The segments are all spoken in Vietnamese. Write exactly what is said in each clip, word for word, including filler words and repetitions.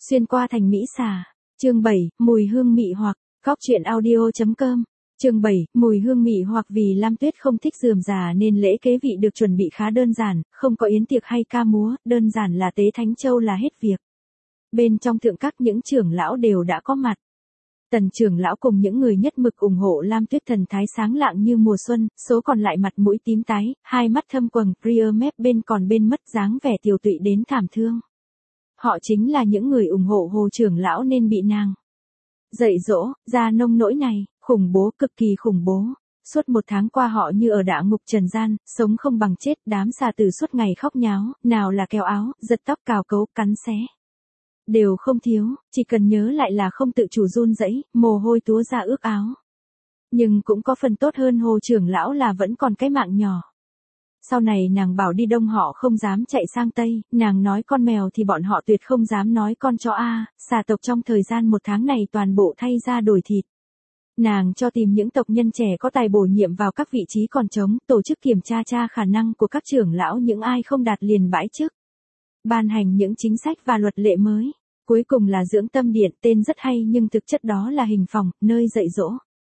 Xuyên qua thành Mỹ xà. Chương bảy, mùi hương mị hoặc, góc truyện audio.com. Chương bảy, mùi hương mị hoặc vì Lam Tuyết không thích rườm rà nên lễ kế vị được chuẩn bị khá đơn giản, không có yến tiệc hay ca múa, đơn giản là tế Thánh Châu là hết việc. Bên trong thượng các những trưởng lão đều đã có mặt. Tần trưởng lão cùng những người nhất mực ủng hộ Lam Tuyết thần thái sáng lạng như mùa xuân, số còn lại mặt mũi tím tái, hai mắt thâm quầng, ria mép bên còn bên mất dáng vẻ tiều tụy đến thảm thương. Họ chính là những người ủng hộ Hồ trưởng lão nên bị nàng dạy dỗ, ra nông nỗi này, khủng bố, cực kỳ khủng bố. Suốt một tháng qua họ như ở đạ ngục trần gian, sống không bằng chết, đám xà tử suốt ngày khóc nháo, nào là kéo áo, giật tóc, cào cấu, cắn xé. Đều không thiếu, chỉ cần nhớ lại là không tự chủ run rẩy, mồ hôi túa ra ướt áo. Nhưng cũng có phần tốt hơn Hồ trưởng lão là vẫn còn cái mạng nhỏ. Sau này nàng bảo đi đông họ không dám chạy sang tây, nàng nói con mèo thì bọn họ tuyệt không dám nói con chó a. Xà tộc trong thời gian một tháng này toàn bộ thay ra đổi thịt. Nàng cho tìm những tộc nhân trẻ có tài bổ nhiệm vào các vị trí còn trống, tổ chức kiểm tra tra khả năng của các trưởng lão, những ai không đạt liền bãi chức. Ban hành những chính sách và luật lệ mới. Cuối cùng là dưỡng tâm điện, tên rất hay nhưng thực chất đó là hình phòng, nơi dạy dỗ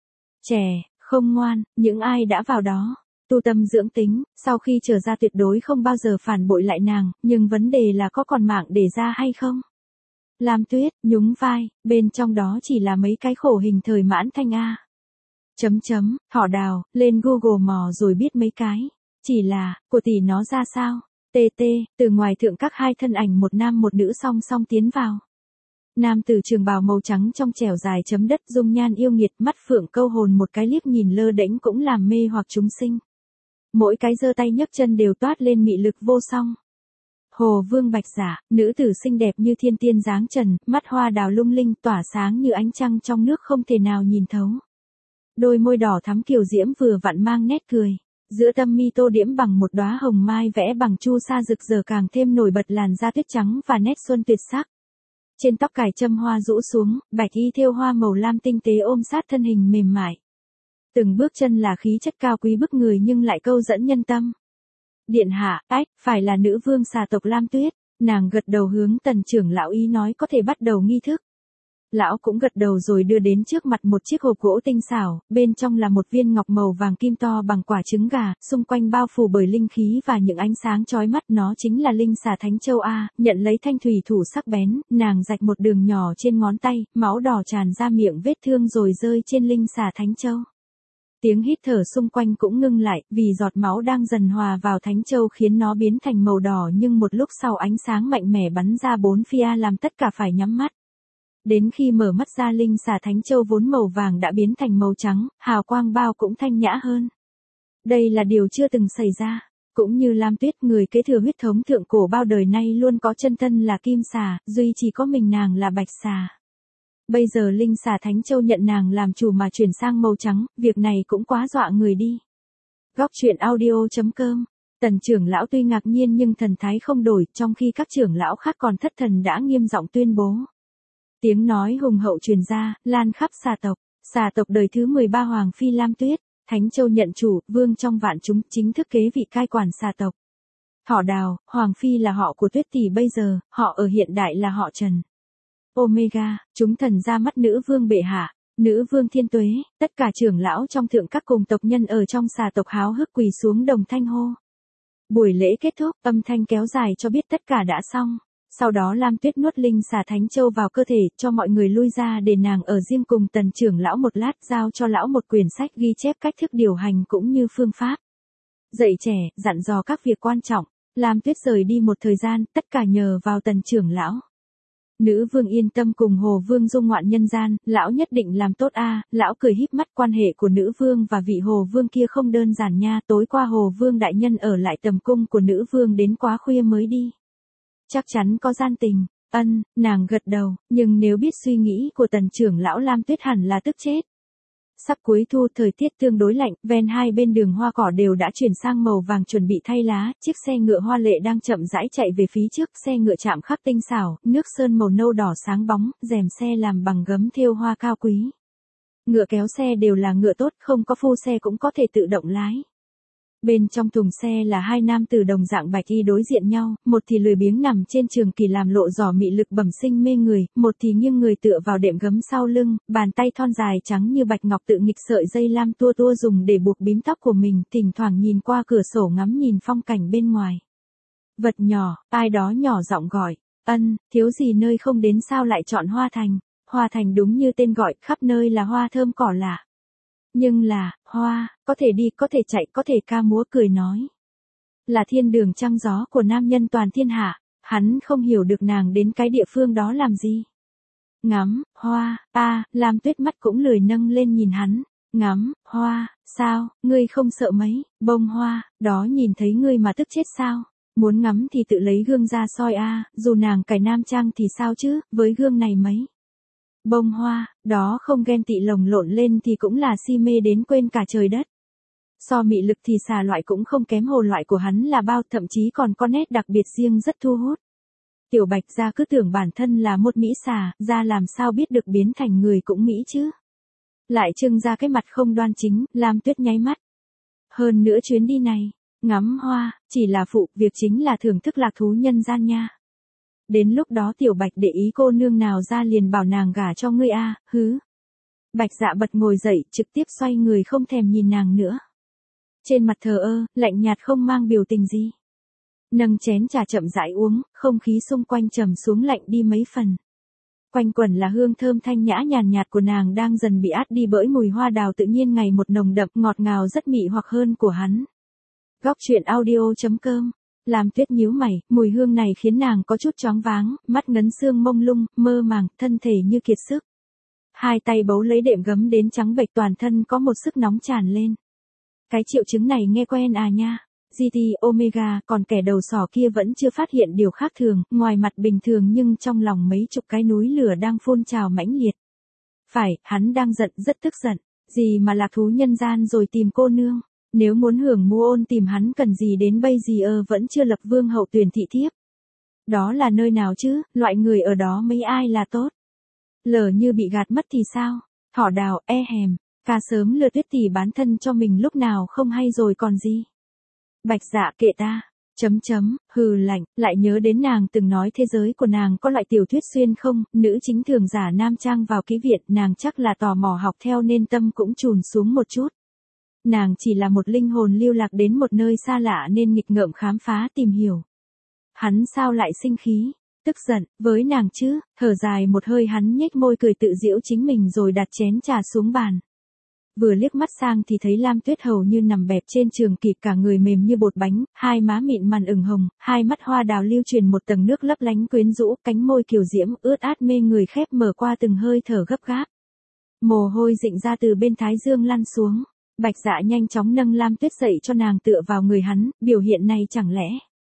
trẻ không ngoan, những ai đã vào đó tu tâm dưỡng tính, sau khi trở ra tuyệt đối không bao giờ phản bội lại nàng, nhưng vấn đề là có còn mạng để ra hay không. Lam Tuyết nhún vai, bên trong đó chỉ là mấy cái khổ hình thời mãn thanh a. Chấm chấm, Thỏ Đào, lên Google mò rồi biết mấy cái. Chỉ là, của tỷ nó ra sao? Tê tê, từ ngoài thượng các hai thân ảnh một nam một nữ song song tiến vào. Nam tử trường bào màu trắng trong trẻo dài chấm đất, dung nhan yêu nghiệt, mắt phượng câu hồn, một cái liếc nhìn lơ đễnh cũng làm mê hoặc chúng sinh. Mỗi cái giơ tay nhấc chân đều toát lên mị lực vô song. Hồ Vương Bạch Giả, nữ tử xinh đẹp như thiên tiên dáng trần, mắt hoa đào lung linh tỏa sáng như ánh trăng trong nước không thể nào nhìn thấu. Đôi môi đỏ thắm kiều diễm vừa vặn mang nét cười. Giữa tâm mi tô điểm bằng một đóa hồng mai vẽ bằng chu sa rực rỡ càng thêm nổi bật làn da tuyết trắng và nét xuân tuyệt sắc. Trên tóc cài châm hoa rũ xuống, bạch y thêu hoa màu lam tinh tế ôm sát thân hình mềm mại. Từng bước chân là khí chất cao quý bức người nhưng lại câu dẫn nhân tâm. Điện hạ, ách, phải là nữ vương xà tộc Lam Tuyết. Nàng gật đầu hướng tần trưởng lão ý nói có thể bắt đầu nghi thức. Lão cũng gật đầu rồi đưa đến trước mặt một chiếc hộp gỗ tinh xảo, bên trong là một viên ngọc màu vàng kim to bằng quả trứng gà, xung quanh bao phủ bởi linh khí và những ánh sáng chói mắt, nó chính là linh xà Thánh Châu a. Nhận lấy thanh thủy thủ sắc bén, nàng rạch một đường nhỏ trên ngón tay, máu đỏ tràn ra miệng vết thương rồi rơi trên linh xà Thánh Châu. Tiếng hít thở xung quanh cũng ngưng lại, vì giọt máu đang dần hòa vào Thánh Châu khiến nó biến thành màu đỏ, nhưng một lúc sau ánh sáng mạnh mẽ bắn ra bốn phía làm tất cả phải nhắm mắt. Đến khi mở mắt ra, linh xà Thánh Châu vốn màu vàng đã biến thành màu trắng, hào quang bao cũng thanh nhã hơn. Đây là điều chưa từng xảy ra. Cũng như Lam Tuyết, người kế thừa huyết thống thượng cổ bao đời nay luôn có chân thân là kim xà, duy chỉ có mình nàng là bạch xà. Bây giờ linh xà Thánh Châu nhận nàng làm chủ mà chuyển sang màu trắng, việc này cũng quá dọa người đi. Góc truyện audio.com. Tần trưởng lão tuy ngạc nhiên nhưng thần thái không đổi, trong khi các trưởng lão khác còn thất thần đã nghiêm giọng tuyên bố. Tiếng nói hùng hậu truyền ra, lan khắp xà tộc. Xà tộc đời thứ mười ba Hoàng Phi Lam Tuyết, Thánh Châu nhận chủ, vương trong vạn chúng, chính thức kế vị cai quản xà tộc. Thỏ Đào, Hoàng Phi là họ của Tuyết tỷ bây giờ, họ ở hiện đại là họ Trần. Omega, chúng thần ra mắt nữ vương bệ hạ, nữ vương thiên tuế, tất cả trưởng lão trong thượng các cùng tộc nhân ở trong xà tộc háo hức quỳ xuống đồng thanh hô. Buổi lễ kết thúc, âm thanh kéo dài cho biết tất cả đã xong. Sau đó Lam Tuyết nuốt linh xà Thánh Châu vào cơ thể, cho mọi người lui ra để nàng ở riêng cùng tần trưởng lão một lát, giao cho lão một quyển sách ghi chép cách thức điều hành cũng như phương pháp dạy trẻ, dặn dò các việc quan trọng. Lam Tuyết rời đi một thời gian, tất cả nhờ vào tần trưởng lão. Nữ vương yên tâm cùng Hồ Vương dung ngoạn nhân gian, lão nhất định làm tốt a. Lão cười híp mắt, quan hệ của nữ vương và vị Hồ Vương kia không đơn giản nha. Tối qua Hồ Vương đại nhân ở lại tầm cung của nữ vương đến quá khuya mới đi. Chắc chắn có gian tình. Ân, nàng gật đầu, nhưng nếu biết suy nghĩ của tần trưởng lão, Lam Tuyết hẳn là tức chết. Sắp cuối thu, thời tiết tương đối lạnh, ven hai bên đường hoa cỏ đều đã chuyển sang màu vàng chuẩn bị thay lá, chiếc xe ngựa hoa lệ đang chậm rãi chạy về phía trước, xe ngựa chạm khắc tinh xảo, nước sơn màu nâu đỏ sáng bóng, rèm xe làm bằng gấm thêu hoa cao quý. Ngựa kéo xe đều là ngựa tốt, không có phu xe cũng có thể tự động lái. Bên trong thùng xe là hai nam tử đồng dạng bạch y đối diện nhau, một thì lười biếng nằm trên trường kỳ làm lộ rõ mị lực bẩm sinh mê người, một thì nghiêng người tựa vào đệm gấm sau lưng, bàn tay thon dài trắng như bạch ngọc tự nghịch sợi dây lam tua tua dùng để buộc bím tóc của mình, thỉnh thoảng nhìn qua cửa sổ ngắm nhìn phong cảnh bên ngoài. Vật nhỏ, ai đó nhỏ giọng gọi, ân, thiếu gì nơi không đến sao lại chọn Hoa Thành, Hoa Thành đúng như tên gọi, khắp nơi là hoa thơm cỏ lạ. Nhưng là, hoa, có thể đi, có thể chạy, có thể ca múa cười nói. Là thiên đường trăng gió của nam nhân toàn thiên hạ, hắn không hiểu được nàng đến cái địa phương đó làm gì. Ngắm, hoa, ta, Lam Tuyết mắt cũng lười nâng lên nhìn hắn. Ngắm, hoa, sao, ngươi không sợ mấy, bông hoa, đó nhìn thấy ngươi mà tức chết sao. Muốn ngắm thì tự lấy gương ra soi a, dù nàng cải nam trang thì sao chứ, với gương này mấy. Bông hoa, đó không ghen tị lồng lộn lên thì cũng là si mê đến quên cả trời đất. So mị lực thì xà loại cũng không kém hồ loại của hắn là bao, thậm chí còn có nét đặc biệt riêng rất thu hút. Tiểu Bạch gia cứ tưởng bản thân là một mỹ xà, ra làm sao biết được biến thành người cũng mỹ chứ. Lại trưng ra cái mặt không đoan chính, Lam Tuyết nháy mắt. Hơn nữa chuyến đi này, ngắm hoa, chỉ là phụ, việc chính là thưởng thức lạc thú nhân gian nha. Đến lúc đó Tiểu Bạch để ý cô nương nào ra liền bảo nàng gả cho ngươi a, hứ. Bạch Dạ bật ngồi dậy, trực tiếp xoay người không thèm nhìn nàng nữa. Trên mặt thờ ơ, lạnh nhạt không mang biểu tình gì. Nâng chén trà chậm rãi uống, không khí xung quanh trầm xuống lạnh đi mấy phần. Quanh quẩn là hương thơm thanh nhã nhàn nhạt của nàng đang dần bị át đi bởi mùi hoa đào tự nhiên ngày một nồng đậm ngọt ngào rất mị hoặc hơn của hắn. Góc truyện audio chấm com. Lam Tuyết nhíu mày, mùi hương này khiến nàng có chút choáng váng, mắt ngấn sương mông lung, mơ màng, thân thể như kiệt sức. Hai tay bấu lấy đệm gấm đến trắng bệch, toàn thân có một sức nóng tràn lên. Cái triệu chứng này nghe quen à nha. giê tê Omega, còn kẻ đầu sỏ kia vẫn chưa phát hiện điều khác thường, ngoài mặt bình thường nhưng trong lòng mấy chục cái núi lửa đang phun trào mãnh liệt. Phải, hắn đang giận, rất tức giận. Gì mà lạc thú nhân gian rồi tìm cô nương. Nếu muốn hưởng mua ôn tìm hắn cần gì đến bây giờ vẫn chưa lập vương hậu tuyển thị thiếp. Đó là nơi nào chứ, loại người ở đó mấy ai là tốt. Lỡ như bị gạt mất thì sao, thỏ đào, e hèm, ca sớm lừa Tuyết tỷ bán thân cho mình lúc nào không hay rồi còn gì. Bạch Dạ kệ ta, chấm chấm, hừ lạnh, lại nhớ đến nàng từng nói thế giới của nàng có loại tiểu thuyết xuyên không, nữ chính thường giả nam trang vào ký viện, nàng chắc là tò mò học theo nên tâm cũng chùn xuống một chút. Nàng chỉ là một linh hồn lưu lạc đến một nơi xa lạ nên nghịch ngợm khám phá tìm hiểu. Hắn sao lại sinh khí, tức giận, với nàng chứ, thở dài một hơi hắn nhếch môi cười tự giễu chính mình rồi đặt chén trà xuống bàn. Vừa liếc mắt sang thì thấy Lam Tuyết hầu như nằm bẹp trên trường kịp cả người mềm như bột bánh, hai má mịn mằn ửng hồng, hai mắt hoa đào lưu truyền một tầng nước lấp lánh quyến rũ, cánh môi kiều diễm ướt át mê người khép mở qua từng hơi thở gấp gáp. Mồ hôi rịn ra từ bên thái dương lăn xuống. Bạch Dạ nhanh chóng nâng Lam Tuyết dậy cho nàng tựa vào người hắn, biểu hiện này chẳng lẽ.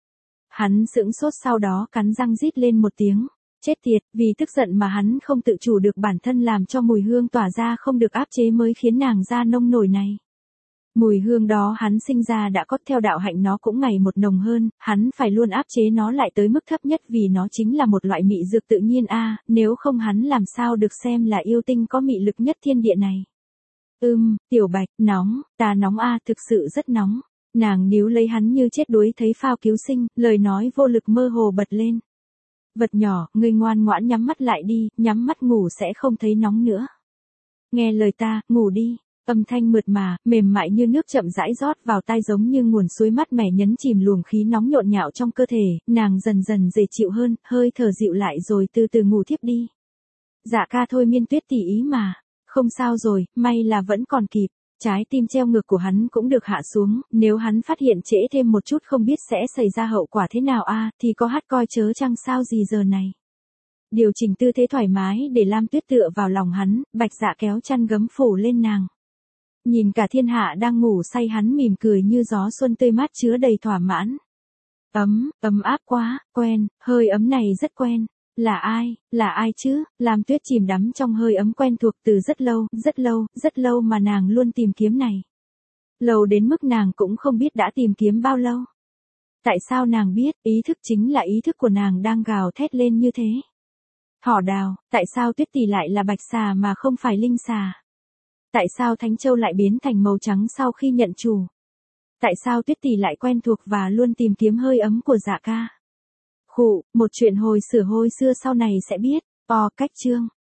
Hắn sững sốt sau đó cắn răng rít lên một tiếng. Chết tiệt, vì tức giận mà hắn không tự chủ được bản thân làm cho mùi hương tỏa ra không được áp chế mới khiến nàng ra nông nổi này. Mùi hương đó hắn sinh ra đã có, theo đạo hạnh nó cũng ngày một nồng hơn, hắn phải luôn áp chế nó lại tới mức thấp nhất vì nó chính là một loại mị dược tự nhiên a, nếu không hắn làm sao được xem là yêu tinh có mị lực nhất thiên địa này. Ưm, Tiểu Bạch, nóng, ta nóng a, thực sự rất nóng. Nàng níu lấy hắn như chết đuối thấy phao cứu sinh, lời nói vô lực mơ hồ bật lên. Vật nhỏ, ngươi ngoan ngoãn nhắm mắt lại đi, nhắm mắt ngủ sẽ không thấy nóng nữa. Nghe lời ta, ngủ đi. Âm thanh mượt mà, mềm mại như nước chậm rãi rót vào tai giống như nguồn suối mát mẻ nhấn chìm luồng khí nóng nhộn nhạo trong cơ thể, nàng dần dần dễ chịu hơn, hơi thở dịu lại rồi từ từ ngủ thiếp đi. Dạ ca thôi miên Tuyết tỷ ý mà. Không sao rồi, may là vẫn còn kịp. Trái tim treo ngược của hắn cũng được hạ xuống, nếu hắn phát hiện trễ thêm một chút không biết sẽ xảy ra hậu quả thế nào a, thì có hát coi chớ chăng sao gì giờ này. Điều chỉnh tư thế thoải mái để Lam Tuyết tựa vào lòng hắn, Bạch Dạ kéo chăn gấm phủ lên nàng. Nhìn cả thiên hạ đang ngủ say hắn mỉm cười như gió xuân tươi mát chứa đầy thỏa mãn. Ấm, ấm áp quá, quen, hơi ấm này rất quen. Là ai, là ai chứ, Lam Tuyết chìm đắm trong hơi ấm quen thuộc từ rất lâu, rất lâu, rất lâu mà nàng luôn tìm kiếm này. Lâu đến mức nàng cũng không biết đã tìm kiếm bao lâu. Tại sao nàng biết, ý thức chính là ý thức của nàng đang gào thét lên như thế. Thỏ đào, tại sao Tuyết tỷ lại là bạch xà mà không phải linh xà? Tại sao Thánh Châu lại biến thành màu trắng sau khi nhận chủ? Tại sao Tuyết Tỷ lại quen thuộc và luôn tìm kiếm hơi ấm của Dạ ca? Khụ, một chuyện hồi xửa hồi xưa sau này sẽ biết. O cách chương.